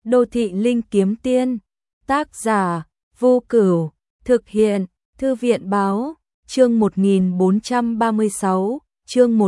Đô thị linh kiếm tiên, tác giả Vô Cửu, thực hiện Thư viện báo, chương 1436, chương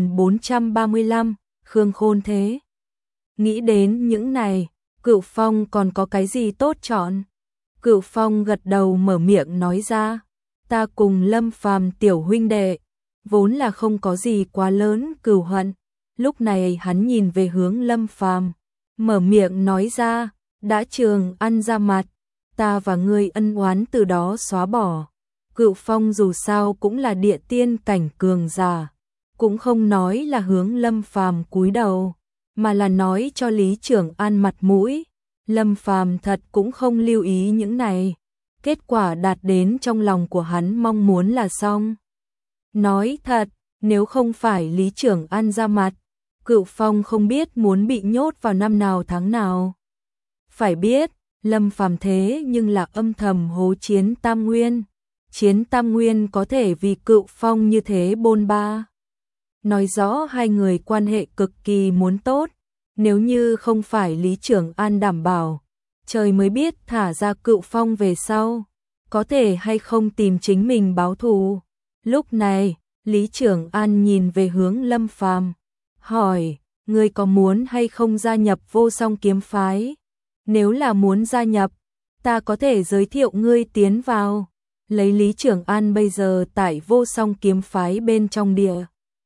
1435, Khương Khôn Thế. Nghĩ đến những này, Cửu Phong còn có cái gì tốt chọn? Cửu Phong gật đầu mở miệng nói ra, ta cùng Lâm Phàm tiểu huynh đệ, vốn là không có gì quá lớn cừu hận. Lúc này hắn nhìn về hướng Lâm Phàm, mở miệng nói ra, đã Trường An ra mặt, ta và ngươi ân oán từ đó xóa bỏ. Cửu Phong dù sao cũng là địa tiên cảnh cường giả, cũng không nói là hướng Lâm Phàm cúi đầu, mà là nói cho Lý Trường An mặt mũi. Lâm Phàm thật cũng không lưu ý những này, kết quả đạt đến trong lòng của hắn mong muốn là xong. Nói thật, nếu không phải Lý Trường An ra mặt, Cửu Phong không biết muốn bị nhốt vào năm nào tháng nào. Phải biết, Lâm Phàm thế nhưng là âm thầm hố Chiến Tam Nguyên. Chiến Tam Nguyên có thể vì Cửu Phong như thế bôn ba. Nói rõ hai người quan hệ cực kỳ muốn tốt, nếu như không phải Lý Trường An đảm bảo, trời mới biết thả ra Cửu Phong về sau, có thể hay không tìm chính mình báo thù. Lúc này, Lý Trường An nhìn về hướng Lâm Phàm, hỏi, ngươi có muốn hay không gia nhập Vô Song kiếm phái? Nếu là muốn gia nhập, ta có thể giới thiệu ngươi tiến vào. Lấy Lý Trường An bây giờ tại Vô Song kiếm phái bên trong địa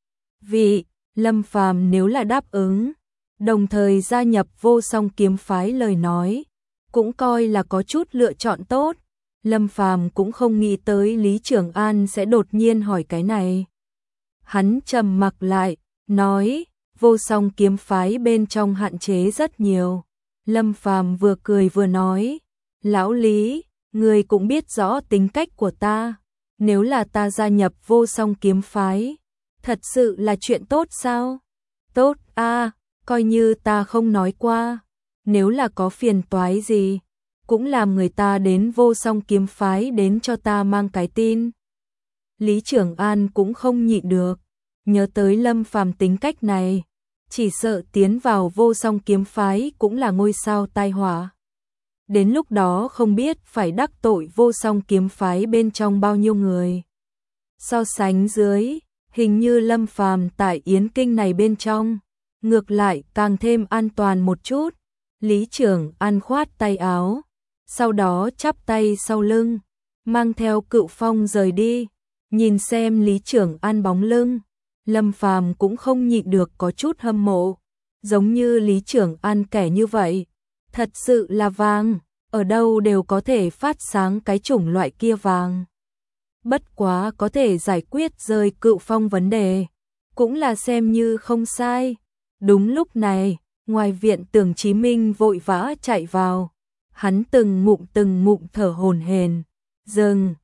vị, Lâm Phàm nếu là đáp ứng, đồng thời gia nhập Vô Song kiếm phái lời nói, cũng coi là có chút lựa chọn tốt. Lâm Phàm cũng không nghĩ tới Lý Trường An sẽ đột nhiên hỏi cái này. Hắn trầm mặc lại, nói, Vô Song kiếm phái bên trong hạn chế rất nhiều. Lâm Phàm vừa cười vừa nói, lão Lý, ngươi cũng biết rõ tính cách của ta, nếu là ta gia nhập Vô Song kiếm phái, thật sự là chuyện tốt sao? Tốt a, coi như ta không nói qua, nếu là có phiền toái gì, cũng làm người ta đến Vô Song kiếm phái đến cho ta mang cái tin. Lý Trường An cũng không nhịn được, nhớ tới Lâm Phàm tính cách này, chỉ sợ tiến vào Vô Song kiếm phái cũng là ngôi sao tai họa. Đến lúc đó không biết phải đắc tội Vô Song kiếm phái bên trong bao nhiêu người. So sánh dưới, hình như Lâm Phàm tại Yến Kinh này bên trong, ngược lại càng thêm an toàn một chút. Lý Trường An khoát tay áo, sau đó chắp tay sau lưng, mang theo Cửu Phong rời đi. Nhìn xem Lý Trường An bóng lưng, Lâm Phàm cũng không nhịn được có chút hâm mộ, giống như Lý Trường An kẻ như vậy, thật sự là vàng, ở đâu đều có thể phát sáng cái chủng loại kia vàng. Bất quá có thể giải quyết rơi Cửu Phong vấn đề, cũng là xem như không sai. Đúng lúc này, ngoài viện Tưởng Chí Minh vội vã chạy vào, hắn từng ngụm thở hổn hển. Dừng,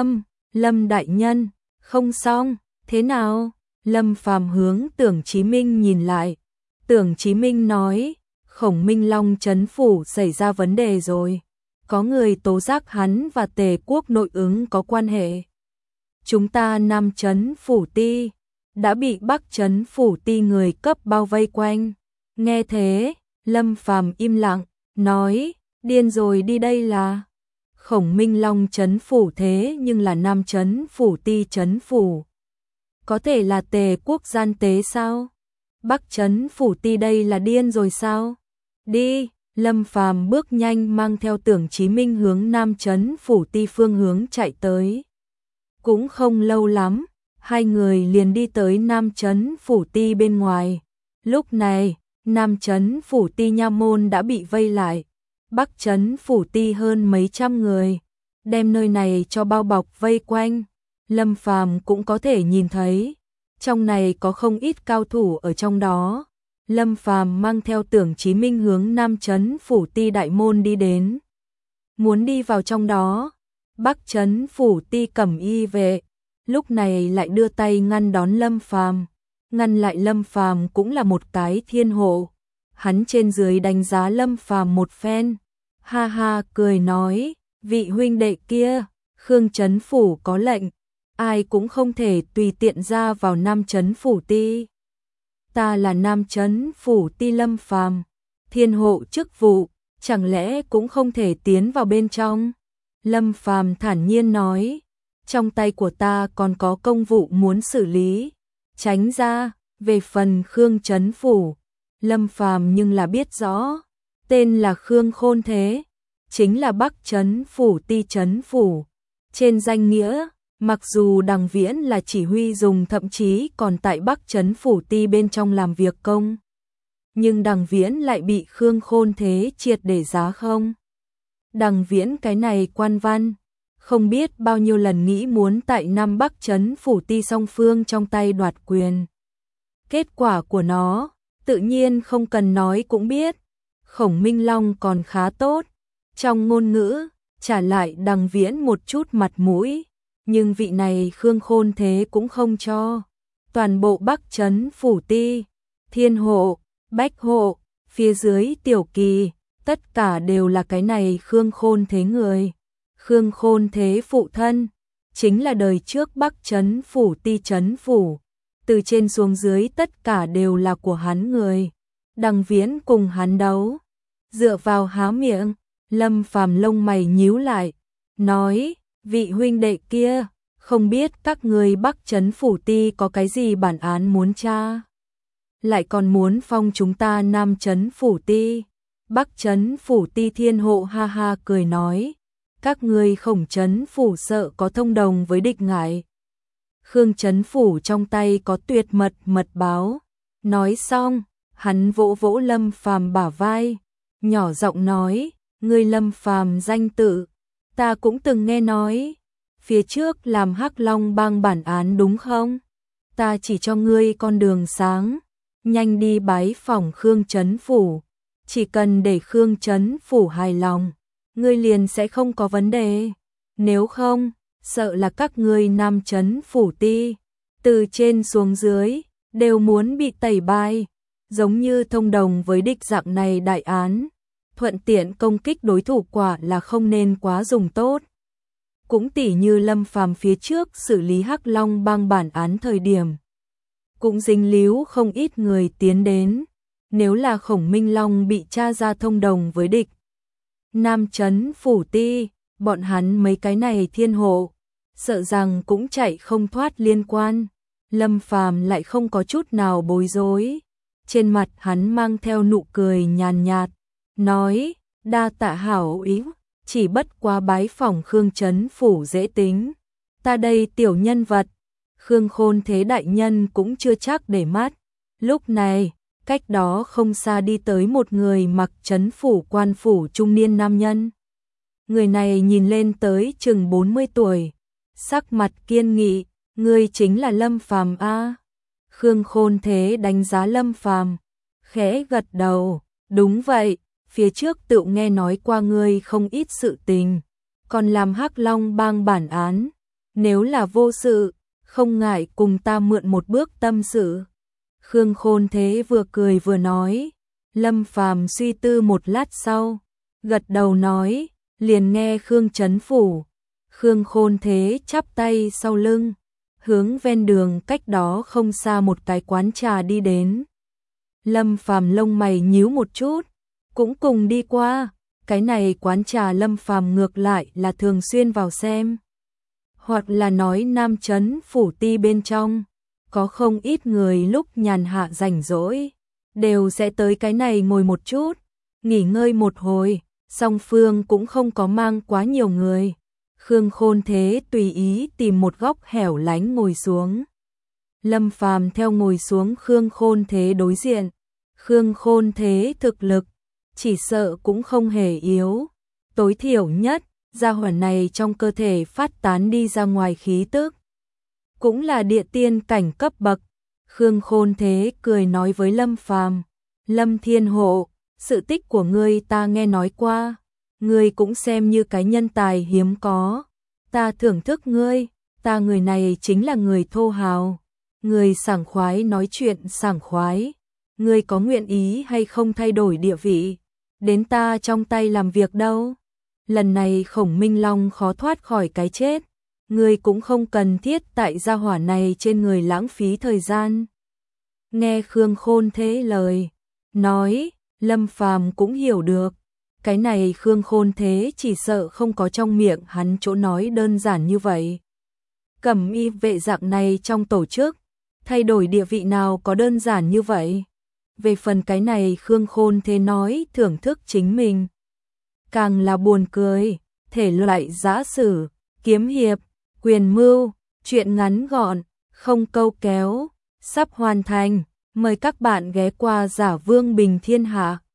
Lâm đại nhân, không xong, thế nào? Lâm Phàm hướng Tưởng Chí Minh nhìn lại. Tưởng Chí Minh nói, Khổng Minh Long trấn phủ xảy ra vấn đề rồi. Có người tố giác hắn và Tề quốc nội ứng có quan hệ. Chúng ta Nam trấn phủ ti đã bị Bắc trấn phủ ti người cấp bao vây quanh. Nghe thế, Lâm Phàm im lặng, nói, điên rồi đi đây là. Khổng Minh Long trấn phủ thế nhưng là Nam trấn phủ ti trấn phủ. Có thể là Tề quốc gian tế sao? Bắc trấn phủ ti đây là điên rồi sao? Đi, Lâm Phàm bước nhanh mang theo Tưởng Chí Minh hướng Nam trấn phủ ti phương hướng chạy tới. Cũng không lâu lắm, hai người liền đi tới Nam trấn phủ ti bên ngoài. Lúc này, Nam trấn phủ ti nha môn đã bị vây lại. Bắc trấn phủ ti hơn mấy trăm người, đem nơi này cho bao bọc vây quanh. Lâm Phàm cũng có thể nhìn thấy, trong này có không ít cao thủ ở trong đó. Lâm Phàm mang theo Tưởng Chí Minh hướng Nam trấn phủ ti đại môn đi đến. Muốn đi vào trong đó, Bắc trấn phủ ti cẩm y vệ, lúc này lại đưa tay ngăn đón Lâm Phàm. Ngăn lại Lâm Phàm cũng là một cái thiên hộ. Hắn trên dưới đánh giá Lâm Phàm một phen, ha ha cười nói, vị huynh đệ kia, Khương trấn phủ có lệnh, ai cũng không thể tùy tiện ra vào Nam trấn phủ ti. Ta là Nam trấn phủ ti Lâm Phàm, thiên hộ chức vụ, chẳng lẽ cũng không thể tiến vào bên trong? Lâm Phàm thản nhiên nói, trong tay của ta còn có công vụ muốn xử lý, tránh ra. Về phần Khương Trấn Phủ, Lâm Phàm nhưng là biết rõ, tên là Khương Khôn Thế, chính là Bắc Trấn Phủ Ti Trấn Phủ. Trên danh nghĩa, mặc dù Đằng Viễn là chỉ huy dùng thậm chí còn tại Bắc Trấn Phủ Ti bên trong làm việc công, nhưng Đằng Viễn lại bị Khương Khôn Thế triệt để giá không. Đằng Viễn cái này quan văn, không biết bao nhiêu lần nghĩ muốn tại Nam Bắc Trấn Phủ Ti song phương trong tay đoạt quyền. Kết quả của nó, tự nhiên không cần nói cũng biết, Khổng Minh Long còn khá tốt, trong ngôn ngữ, trả lại Đằng Viễn một chút mặt mũi, nhưng vị này Khương Khôn Thế cũng không cho. Toàn bộ Bắc Trấn Phủ Ti, Thiên Hộ, Bách Hộ, phía dưới Tiểu Kỳ, tất cả đều là cái này Khương Khôn Thế người. Khương Khôn Thế phụ thân, chính là đời trước Bắc Trấn Phủ Ti Trấn Phủ, từ trên xuống dưới tất cả đều là của hắn người. Đằng Viễn cùng hắn đấu, dựa vào há miệng, Lâm Phàm lông mày nhíu lại, nói, vị huynh đệ kia, không biết các người Bắc Trấn Phủ Ti có cái gì bản án muốn tra, lại còn muốn phong chúng ta Nam Trấn Phủ Ti. Bắc Trấn Phủ Ti Thiên Hộ ha ha cười nói, các ngươi Khổng Trấn Phủ sợ có thông đồng với địch ngại. Khương Trấn Phủ trong tay có tuyệt mật mật báo. Nói xong, hắn vỗ vỗ Lâm Phàm bả vai, nhỏ giọng nói, ngươi Lâm Phàm danh tự, ta cũng từng nghe nói, phía trước làm Hắc Long Bang bản án đúng không? Ta chỉ cho ngươi con đường sáng, nhanh đi bái phỏng Khương Trấn Phủ, chỉ cần để Khương Trấn Phủ hài lòng, ngươi liền sẽ không có vấn đề, nếu không, sợ là các ngươi Nam Trấn Phủ Ti, từ trên xuống dưới, đều muốn bị tẩy bài, giống như thông đồng với địch dạng này đại án, thuận tiện công kích đối thủ quả là không nên quá dùng tốt. Cũng tỉ như Lâm Phàm phía trước xử lý Hắc Long Bang bản án thời điểm, cũng dính líu không ít người tiến đến, nếu là Khổng Minh Long bị tra ra thông đồng với địch Nam Trấn Phủ Ti, bọn hắn mấy cái này thiên hộ, sợ rằng cũng chạy không thoát liên quan. Lâm Phàm lại không có chút nào bối rối, trên mặt hắn mang theo nụ cười nhàn nhạt, nói, đa tạ hảo ý, chỉ bất quá bái phỏng Khương Trấn Phủ dễ tính, ta đây tiểu nhân vật, Khương Khôn Thế đại nhân cũng chưa chắc để mắt. Lúc này, cách đó không xa đi tới một người mặc trấn phủ quan phủ trung niên nam nhân. Người này nhìn lên tới chừng 40 tuổi, sắc mặt kiên nghị, ngươi chính là Lâm Phàm a? Khương Khôn Thế đánh giá Lâm Phàm, khẽ gật đầu, đúng vậy, phía trước tự nghe nói qua ngươi không ít sự tình, còn làm Hắc Long Bang bản án, nếu là vô sự, không ngại cùng ta mượn một bước tâm sự. Khương Khôn Thế vừa cười vừa nói, Lâm Phàm suy tư một lát sau, gật đầu nói, liền nghe Khương Trấn Phủ. Khương Khôn Thế chắp tay sau lưng, hướng ven đường cách đó không xa một cái quán trà đi đến. Lâm Phàm lông mày nhíu một chút, cũng cùng đi qua, cái này quán trà Lâm Phàm ngược lại là thường xuyên vào xem. Hoặc là nói Nam Trấn Phủ Ti bên trong, có không ít người lúc nhàn hạ rảnh rỗi, đều sẽ tới cái này ngồi một chút, nghỉ ngơi một hồi, song phương cũng không có mang quá nhiều người. Khương Khôn Thế tùy ý tìm một góc hẻo lánh ngồi xuống. Lâm Phàm theo ngồi xuống Khương Khôn Thế đối diện. Khương Khôn Thế thực lực, chỉ sợ cũng không hề yếu. Tối thiểu nhất, gia hỏa này trong cơ thể phát tán đi ra ngoài khí tức, cũng là địa tiên cảnh cấp bậc. Khương Khôn Thế cười nói với Lâm Phàm, Lâm Thiên Hộ, sự tích của ngươi ta nghe nói qua, ngươi cũng xem như cái nhân tài hiếm có, ta thưởng thức ngươi, ta người này chính là người thô hào, người sảng khoái nói chuyện sảng khoái, ngươi có nguyện ý hay không thay đổi địa vị, đến ta trong tay làm việc đâu. Lần này Khổng Minh Long khó thoát khỏi cái chết, ngươi cũng không cần thiết tại gia hỏa này trên người lãng phí thời gian. Nghe Khương Khôn Thế lời nói, Lâm Phàm cũng hiểu được, cái này Khương Khôn Thế chỉ sợ không có trong miệng hắn chỗ nói đơn giản như vậy. Cẩm y vệ dạng này trong tổ chức, thay đổi địa vị nào có đơn giản như vậy. Về phần cái này Khương Khôn Thế nói thưởng thức chính mình. Càng là buồn cười, thể loại giã sử, kiếm hiệp, quyền mưu, chuyện ngắn gọn, không câu kéo, sắp hoàn thành. Mời các bạn ghé qua Giả Vương Bình Thiên Hạ.